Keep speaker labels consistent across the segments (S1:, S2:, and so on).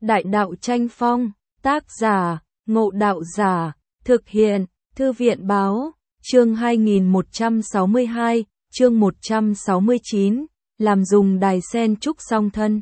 S1: Đại đạo tranh phong, tác giả, Ngộ Đạo Giả, thực hiện, Thư viện báo, chương 2162, chương 169, làm dùng đài sen trúc song thân.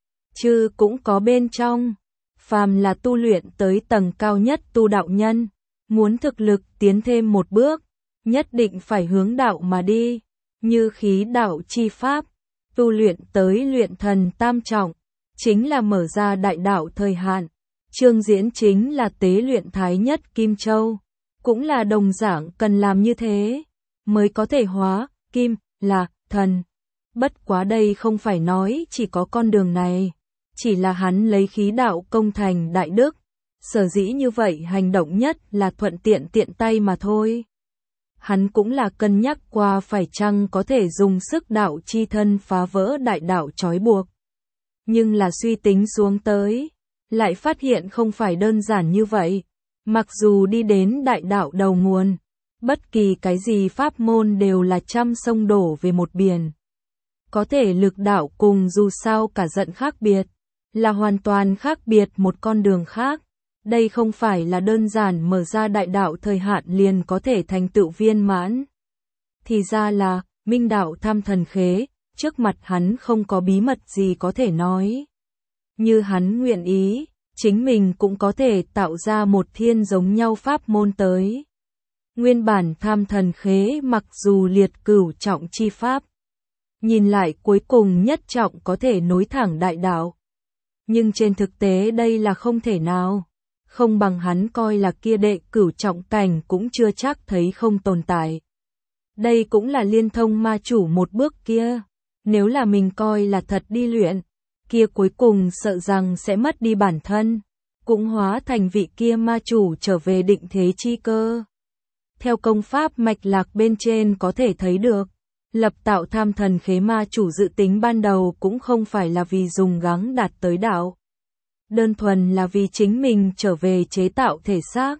S1: Chư cũng có bên trong, phàm là tu luyện tới tầng cao nhất tu đạo nhân, muốn thực lực tiến thêm một bước, nhất định phải hướng đạo mà đi, như khí đạo chi pháp, tu luyện tới luyện thần tam trọng, chính là mở ra đại đạo thời hạn. Trương Diễn chính là tế luyện thái nhất Kim Châu, cũng là đồng dạng cần làm như thế, mới có thể hóa, kim, là, thần. Bất quá đây không phải nói chỉ có con đường này, chỉ là hắn lấy khí đạo công thành đại đức, sở dĩ như vậy hành động nhất là thuận tiện tiện tay mà thôi. Hắn cũng là cân nhắc qua phải chăng có thể dùng sức đạo chi thân phá vỡ đại đạo trói buộc. Nhưng là suy tính xuống tới, lại phát hiện không phải đơn giản như vậy. Mặc dù đi đến đại đạo đầu nguồn, bất kỳ cái gì pháp môn đều là trăm sông đổ về một biển. Có thể lực đạo cùng dù sao cả giận khác biệt, là hoàn toàn khác biệt một con đường khác. Đây không phải là đơn giản mở ra đại đạo thời hạn liền có thể thành tựu viên mãn. Thì ra là, minh đạo tham thần khế, trước mặt hắn không có bí mật gì có thể nói. Như hắn nguyện ý, chính mình cũng có thể tạo ra một thiên giống nhau pháp môn tới. Nguyên bản tham thần khế mặc dù liệt cửu trọng chi pháp, nhìn lại cuối cùng nhất trọng có thể nối thẳng đại đạo. Nhưng trên thực tế đây là không thể nào. Không bằng hắn coi là kia đệ cửu trọng cảnh cũng chưa chắc thấy không tồn tại. Đây cũng là liên thông ma chủ một bước kia. Nếu là mình coi là thật đi luyện, kia cuối cùng sợ rằng sẽ mất đi bản thân, cũng hóa thành vị kia ma chủ trở về định thế chi cơ. Theo công pháp mạch lạc bên trên có thể thấy được, lập tạo tham thần khế ma chủ dự tính ban đầu cũng không phải là vì dùng gắng đạt tới đạo. Đơn thuần là vì chính mình trở về chế tạo thể xác,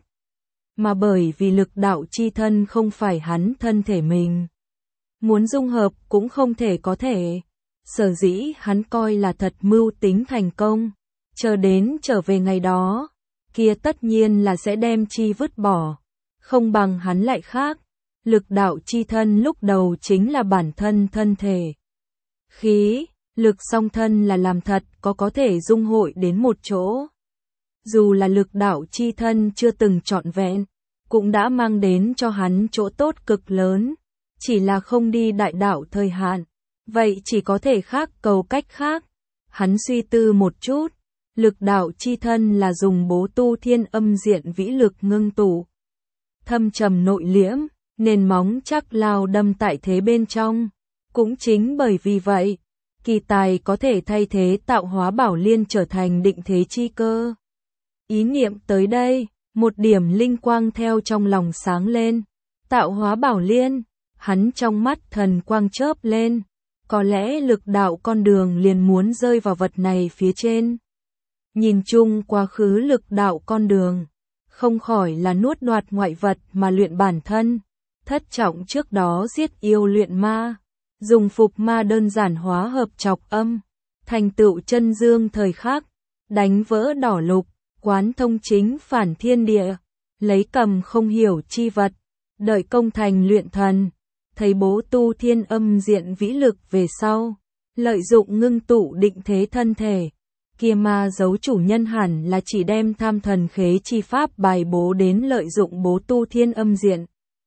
S1: mà bởi vì lực đạo chi thân không phải hắn thân thể mình. Muốn dung hợp cũng không thể có thể, sở dĩ hắn coi là thật mưu tính thành công, chờ đến trở về ngày đó, kia tất nhiên là sẽ đem chi vứt bỏ, không bằng hắn lại khác, lực đạo chi thân lúc đầu chính là bản thân thân thể. Khí, lực song thân là làm thật có thể dung hội đến một chỗ. Dù là lực đạo chi thân chưa từng trọn vẹn, cũng đã mang đến cho hắn chỗ tốt cực lớn. Chỉ là không đi đại đạo thời hạn, vậy chỉ có thể khác cầu cách khác. Hắn suy tư một chút, lực đạo chi thân là dùng bố tu thiên âm diện vĩ lực ngưng tụ. Thâm trầm nội liễm, nền móng chắc lao đâm tại thế bên trong. Cũng chính bởi vì vậy, kỳ tài có thể thay thế tạo hóa bảo liên trở thành định thế chi cơ. Ý niệm tới đây, một điểm linh quang theo trong lòng sáng lên. Tạo hóa bảo liên. Hắn trong mắt thần quang chớp lên, có lẽ lực đạo con đường liền muốn rơi vào vật này phía trên. Nhìn chung quá khứ lực đạo con đường, không khỏi là nuốt đoạt ngoại vật mà luyện bản thân. Thất trọng trước đó giết yêu luyện ma, dùng phục ma đơn giản hóa hợp chọc âm, thành tựu chân dương thời khắc, đánh vỡ đỏ lục, quán thông chính phản thiên địa, lấy cầm không hiểu chi vật, đợi công thành luyện thần. Thấy bố tu thiên âm diện vĩ lực về sau, lợi dụng ngưng tụ định thế thân thể, kia ma giấu chủ nhân hẳn là chỉ đem tham thần khế chi pháp bài bố đến lợi dụng bố tu thiên âm diện.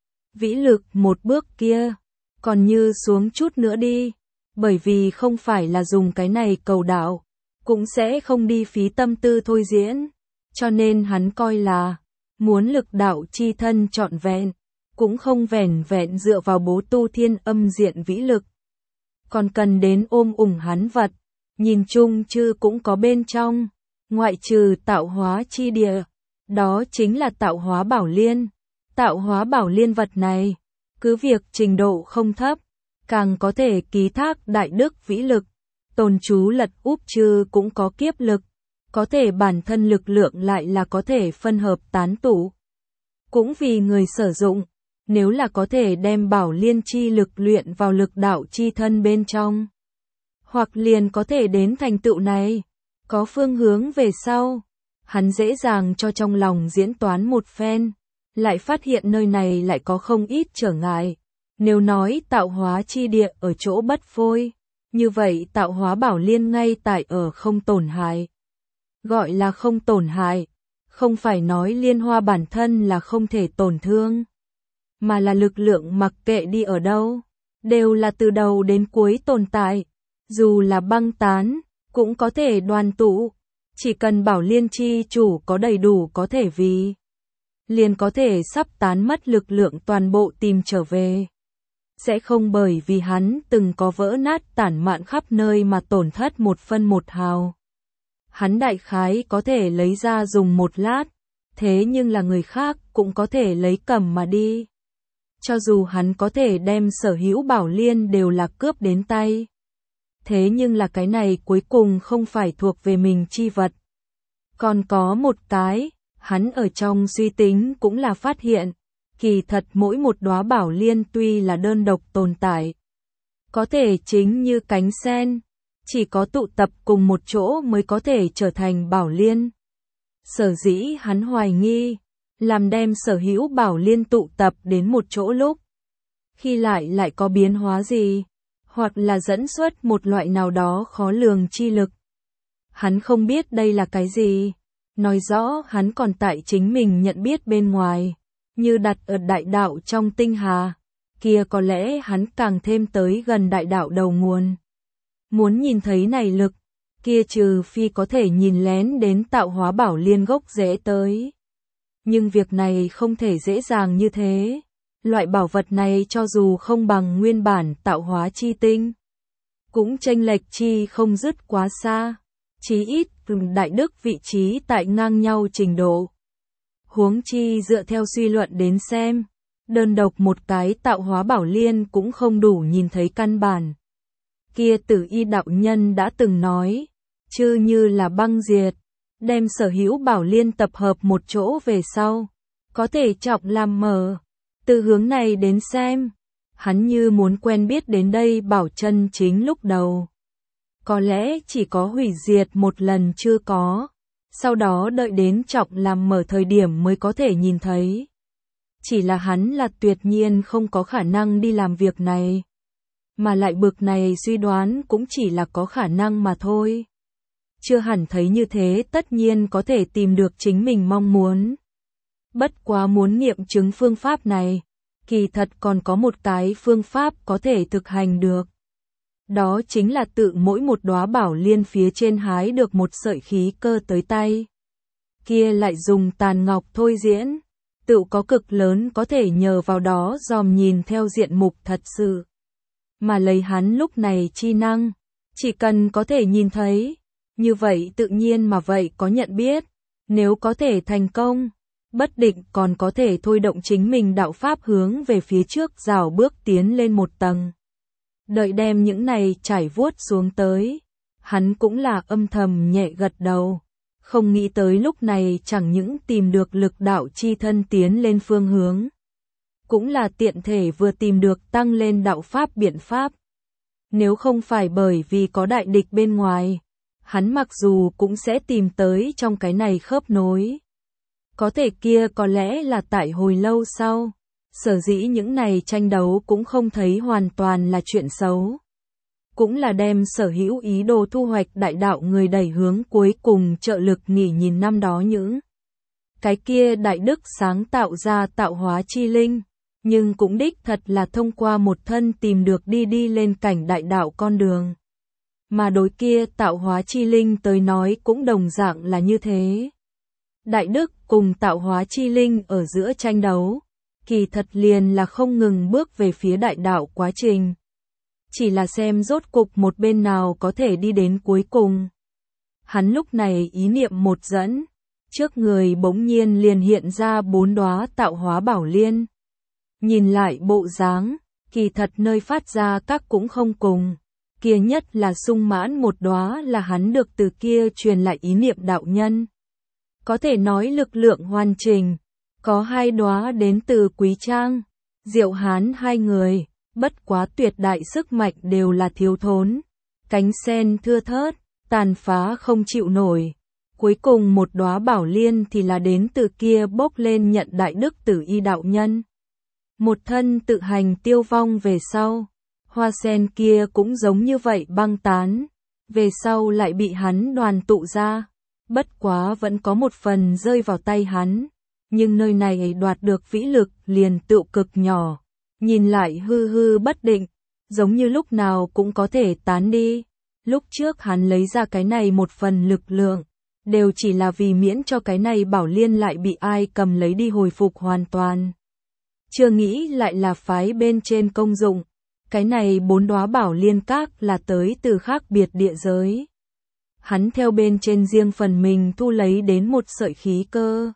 S1: Vĩ lực một bước kia, còn như xuống chút nữa đi, bởi vì không phải là dùng cái này cầu đạo, cũng sẽ không đi phí tâm tư thôi diễn, cho nên hắn coi là, muốn lực đạo chi thân trọn vẹn. Cũng không vẻn vẹn dựa vào bố tu thiên âm diện vĩ lực. Còn cần đến ôm ủng hắn vật, nhìn chung chư cũng có bên trong, ngoại trừ tạo hóa chi địa, đó chính là tạo hóa bảo liên. Tạo hóa bảo liên vật này, cứ việc trình độ không thấp, càng có thể ký thác đại đức vĩ lực, tồn chú lật úp chư cũng có kiếp lực, có thể bản thân lực lượng lại là có thể phân hợp tán tụ. Cũng vì người sử dụng. Nếu là có thể đem bảo liên chi lực luyện vào lực đạo chi thân bên trong, hoặc liền có thể đến thành tựu này, có phương hướng về sau. Hắn dễ dàng cho trong lòng diễn toán một phen, lại phát hiện nơi này lại có không ít trở ngại. Nếu nói tạo hóa chi địa ở chỗ bất phôi, như vậy tạo hóa bảo liên ngay tại ở không tổn hại. Gọi là không tổn hại, không phải nói liên hoa bản thân là không thể tổn thương, mà là lực lượng mặc kệ đi ở đâu, đều là từ đầu đến cuối tồn tại, dù là băng tán, cũng có thể đoàn tụ, chỉ cần bảo liên chi chủ có đầy đủ có thể vì, liền có thể sắp tán mất lực lượng toàn bộ tìm trở về. Sẽ không bởi vì hắn từng có vỡ nát tản mạn khắp nơi mà tổn thất một phân một hào. Hắn đại khái có thể lấy ra dùng một lát, thế nhưng là người khác cũng có thể lấy cầm mà đi. Cho dù hắn có thể đem sở hữu bảo liên đều là cướp đến tay. Thế nhưng là cái này cuối cùng không phải thuộc về mình chi vật. Còn có một cái, hắn ở trong suy tính cũng là phát hiện, kỳ thật mỗi một đóa bảo liên tuy là đơn độc tồn tại, có thể chính như cánh sen, chỉ có tụ tập cùng một chỗ mới có thể trở thành bảo liên. Sở dĩ hắn hoài nghi, làm đem sở hữu bảo liên tụ tập đến một chỗ lúc, khi lại có biến hóa gì, hoặc là dẫn xuất một loại nào đó khó lường chi lực. Hắn không biết đây là cái gì, nói rõ hắn còn tại chính mình nhận biết bên ngoài, như đặt ở đại đạo trong tinh hà, kia có lẽ hắn càng thêm tới gần đại đạo đầu nguồn. Muốn nhìn thấy này lực, kia trừ phi có thể nhìn lén đến tạo hóa bảo liên gốc rễ tới. Nhưng việc này không thể dễ dàng như thế. Loại bảo vật này cho dù không bằng nguyên bản tạo hóa chi tinh, cũng chênh lệch chi không dứt quá xa, chí ít đại đức vị trí tại ngang nhau trình độ. Huống chi dựa theo suy luận đến xem, đơn độc một cái tạo hóa bảo liên cũng không đủ nhìn thấy căn bản. Kia Tử Y đạo nhân đã từng nói, chư như là băng diệt, đem sở hữu bảo liên tập hợp một chỗ về sau, có thể trọng làm mở. Từ hướng này đến xem, hắn như muốn quen biết đến đây bảo chân chính lúc đầu. Có lẽ chỉ có hủy diệt một lần chưa có, sau đó đợi đến trọng làm mở thời điểm mới có thể nhìn thấy. Chỉ là hắn là tuyệt nhiên không có khả năng đi làm việc này. Mà lại bực này suy đoán cũng chỉ là có khả năng mà thôi. Chưa hẳn thấy như thế tất nhiên có thể tìm được chính mình mong muốn. Bất quá muốn nghiệm chứng phương pháp này, kỳ thật còn có một cái phương pháp có thể thực hành được. Đó chính là tự mỗi một đóa bảo liên phía trên hái được một sợi khí cơ tới tay. Kia lại dùng tàn ngọc thôi diễn, tự có cực lớn có thể nhờ vào đó dòm nhìn theo diện mục thật sự. Mà lấy hắn lúc này chi năng, chỉ cần có thể nhìn thấy, như vậy tự nhiên mà vậy có nhận biết, nếu có thể thành công, bất định còn có thể thôi động chính mình đạo pháp hướng về phía trước rào bước tiến lên một tầng. Đợi đem những này trải vuốt xuống tới, hắn cũng là âm thầm nhẹ gật đầu, không nghĩ tới lúc này chẳng những tìm được lực đạo chi thân tiến lên phương hướng, cũng là tiện thể vừa tìm được tăng lên đạo pháp biện pháp. Nếu không phải bởi vì có đại địch bên ngoài, hắn mặc dù cũng sẽ tìm tới trong cái này khớp nối. Có thể kia có lẽ là tại hồi lâu sau, sở dĩ những này tranh đấu cũng không thấy hoàn toàn là chuyện xấu. Cũng là đem sở hữu ý đồ thu hoạch đại đạo người đẩy hướng cuối cùng trợ lực nghỉ nhìn năm đó những cái kia đại đức sáng tạo ra tạo hóa chi linh, nhưng cũng đích thật là thông qua một thân tìm được đi lên cảnh đại đạo con đường. Mà đối kia tạo hóa chi linh tới nói cũng đồng dạng là như thế. Đại đức cùng tạo hóa chi linh ở giữa tranh đấu, kỳ thật liền là không ngừng bước về phía đại đạo quá trình. Chỉ là xem rốt cục một bên nào có thể đi đến cuối cùng. Hắn lúc này ý niệm một dẫn, trước người bỗng nhiên liền hiện ra 4 đóa tạo hóa bảo liên. Nhìn lại bộ dáng, kỳ thật nơi phát ra các cũng không cùng. Kia nhất là sung mãn một đóa là hắn được từ kia truyền lại ý niệm đạo nhân. Có thể nói lực lượng hoàn chỉnh, có 2 đóa đến từ Quý Trang, Diệu Hán 2 người, bất quá tuyệt đại sức mạnh đều là thiếu thốn, cánh sen thưa thớt, tàn phá không chịu nổi. Cuối cùng một đóa bảo liên thì là đến từ kia bốc lên nhận đại đức Tử Y đạo nhân. Một thân tự hành tiêu vong về sau, hoa sen kia cũng giống như vậy băng tán, về sau lại bị hắn đoàn tụ ra, bất quá vẫn có một phần rơi vào tay hắn, nhưng nơi này đoạt được vĩ lực liền tựu cực nhỏ, nhìn lại hư hư bất định, giống như lúc nào cũng có thể tán đi. Lúc trước hắn lấy ra cái này một phần lực lượng, đều chỉ là vì miễn cho cái này bảo liên lại bị ai cầm lấy đi hồi phục hoàn toàn. Chưa nghĩ lại là phái bên trên công dụng, cái này 4 đóa bảo liên các là tới từ khác biệt địa giới. Hắn theo bên trên riêng phần mình thu lấy đến một sợi khí cơ.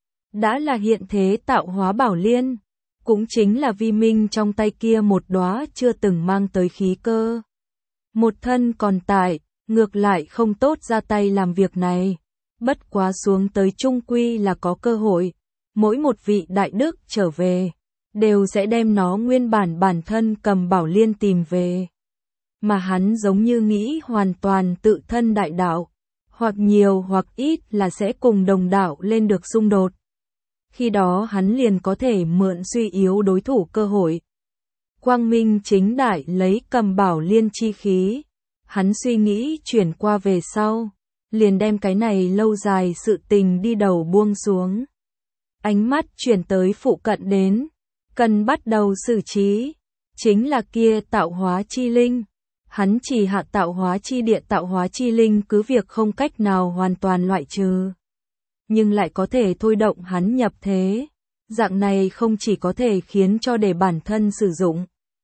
S1: Đã là hiện thế tạo hóa bảo liên, cũng chính là vi minh trong tay kia một đóa chưa từng mang tới khí cơ. Một thân còn tại, ngược lại không tốt ra tay làm việc này, bất quá xuống tới trung quy là có cơ hội, mỗi một vị đại đức trở về, đều sẽ đem nó nguyên bản thân cầm bảo liên tìm về. Mà hắn giống như nghĩ hoàn toàn tự thân đại đạo, hoặc nhiều hoặc ít là sẽ cùng đồng đạo lên được xung đột. Khi đó hắn liền có thể mượn suy yếu đối thủ cơ hội. Quang minh chính đại lấy cầm bảo liên chi khí, hắn suy nghĩ chuyển qua về sau, liền đem cái này lâu dài sự tình đi đầu buông xuống. Ánh mắt chuyển tới phụ cận đến, cần bắt đầu xử trí, chính là kia tạo hóa chi linh. Hắn chỉ hạ tạo hóa chi địa tạo hóa chi linh cứ việc không cách nào hoàn toàn loại trừ, nhưng lại có thể thôi động hắn nhập thế. Dạng này không chỉ có thể khiến cho để bản thân sử dụng,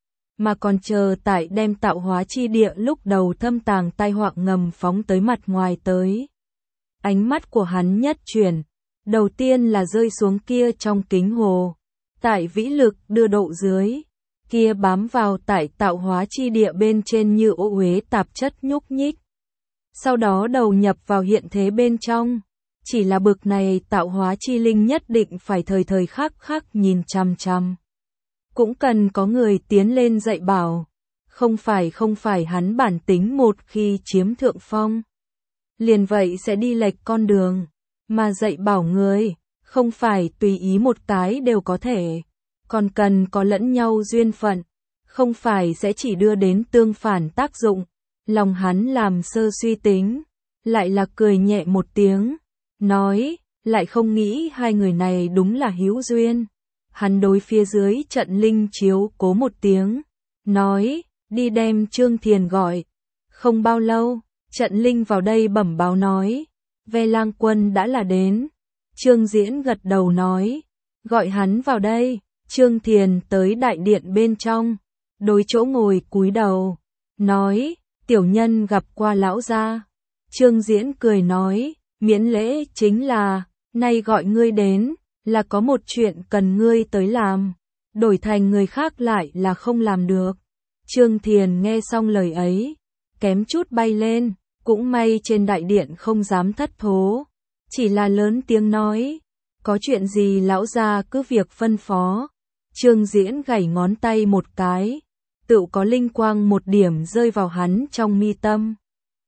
S1: mà còn chờ tại đem tạo hóa chi địa lúc đầu thâm tàng tai họa ngầm phóng tới mặt ngoài tới. Ánh mắt của hắn nhất chuyển, đầu tiên là rơi xuống kia trong kính hồ, tại vĩ lực đưa độ dưới, kia bám vào tại tạo hóa chi địa bên trên như ô uế tạp chất nhúc nhích. Sau đó đầu nhập vào hiện thế bên trong, chỉ là bực này tạo hóa chi linh nhất định phải thời thời khắc khắc nhìn chằm chằm. Cũng cần có người tiến lên dạy bảo, không phải hắn bản tính một khi chiếm thượng phong, liền vậy sẽ đi lệch con đường, mà dạy bảo người, không phải tùy ý một cái đều có thể, còn cần có lẫn nhau duyên phận, không phải sẽ chỉ đưa đến tương phản tác dụng. Lòng hắn làm sơ suy tính, lại là cười nhẹ một tiếng, nói, lại không nghĩ hai người này đúng là hữu duyên. Hắn đối phía dưới trận linh chiếu cố một tiếng, nói, đi đem Trương Thiền gọi. Không bao lâu, trận linh vào đây bẩm báo nói, Ve Lang Quân đã là đến. Trương Diễn gật đầu nói, gọi hắn vào đây. Trương Thiền tới đại điện bên trong, đối chỗ ngồi cúi đầu, nói, tiểu nhân gặp qua lão gia. Trương Diễn cười nói, miễn lễ chính là, nay gọi ngươi đến, là có một chuyện cần ngươi tới làm, đổi thành người khác lại là không làm được. Trương Thiền nghe xong lời ấy, kém chút bay lên, cũng may trên đại điện không dám thất thố, chỉ là lớn tiếng nói, có chuyện gì lão gia cứ việc phân phó. Trương Diễn gảy ngón tay một cái, tựu có linh quang một điểm rơi vào hắn trong mi tâm.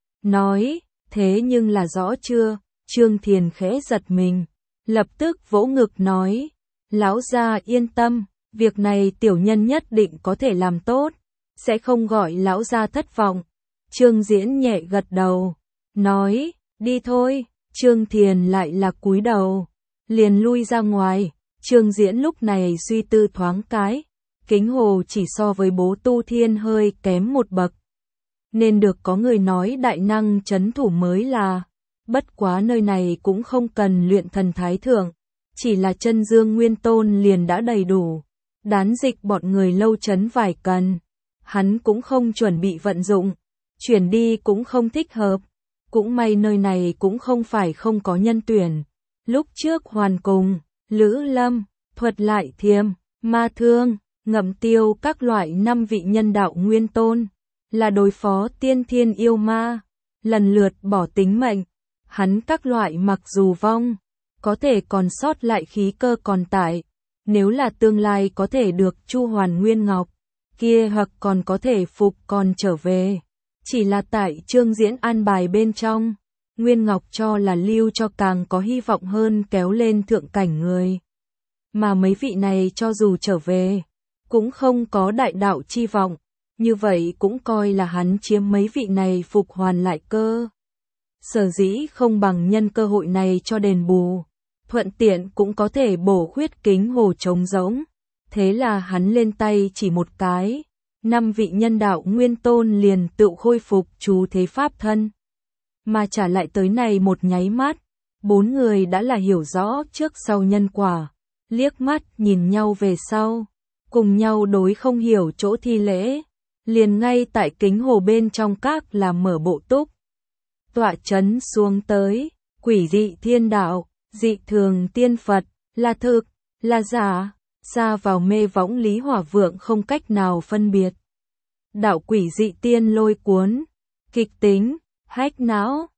S1: Nói, thế nhưng là rõ chưa? Trương Thiền khẽ giật mình, lập tức vỗ ngực nói, lão gia yên tâm, việc này tiểu nhân nhất định có thể làm tốt, sẽ không gọi lão gia thất vọng. Trương Diễn nhẹ gật đầu, nói, đi thôi. Trương Thiền lại là cúi đầu, liền lui ra ngoài. Trương Diễn lúc này suy tư thoáng cái, kính hồ chỉ so với Bố Tu Thiên hơi kém một bậc, nên được có người nói đại năng trấn thủ mới là, bất quá nơi này cũng không cần luyện thần thái thượng, chỉ là chân dương nguyên tôn liền đã đầy đủ, đán dịch bọn người lâu trấn vài cần, hắn cũng không chuẩn bị vận dụng, chuyển đi cũng không thích hợp, cũng may nơi này cũng không phải không có nhân tuyển, lúc trước Hoàn Cùng, Lữ Lâm, Thuật Lại Thiềm, Ma Thương, Ngậm Tiêu các loại 5 vị nhân đạo nguyên tôn, là đối phó tiên thiên yêu ma, lần lượt bỏ tính mệnh, hắn các loại mặc dù vong, có thể còn sót lại khí cơ còn tại, nếu là tương lai có thể được Chu Hoàn Nguyên Ngọc, kia hoặc còn có thể phục còn trở về, Chỉ là tại chương diễn an bài bên trong, Nguyên Ngọc cho là lưu cho càng có hy vọng hơn kéo lên thượng cảnh người. Mà mấy vị này cho dù trở về, cũng không có đại đạo chi vọng, như vậy cũng coi là hắn chiếm mấy vị này phục hoàn lại cơ. Sở dĩ không bằng nhân cơ hội này cho đền bù, thuận tiện cũng có thể bổ khuyết kính hồ trống rỗng. Thế là hắn lên tay chỉ một cái, 5 vị nhân đạo nguyên tôn liền tự khôi phục chú thế pháp thân. Mà trả lại tới này một nháy mắt, 4 người đã là hiểu rõ trước sau nhân quả, liếc mắt nhìn nhau về sau, cùng nhau đối không hiểu chỗ thi lễ, liền ngay tại kính hồ bên trong các là mở bộ túc. Tọa chấn xuống tới, quỷ dị thiên đạo, dị thường tiên Phật, là thực, là giả, xa vào mê võng Lý Hỏa Vượng không cách nào phân biệt. Đạo quỷ dị tiên lôi cuốn, kịch tính, hách não,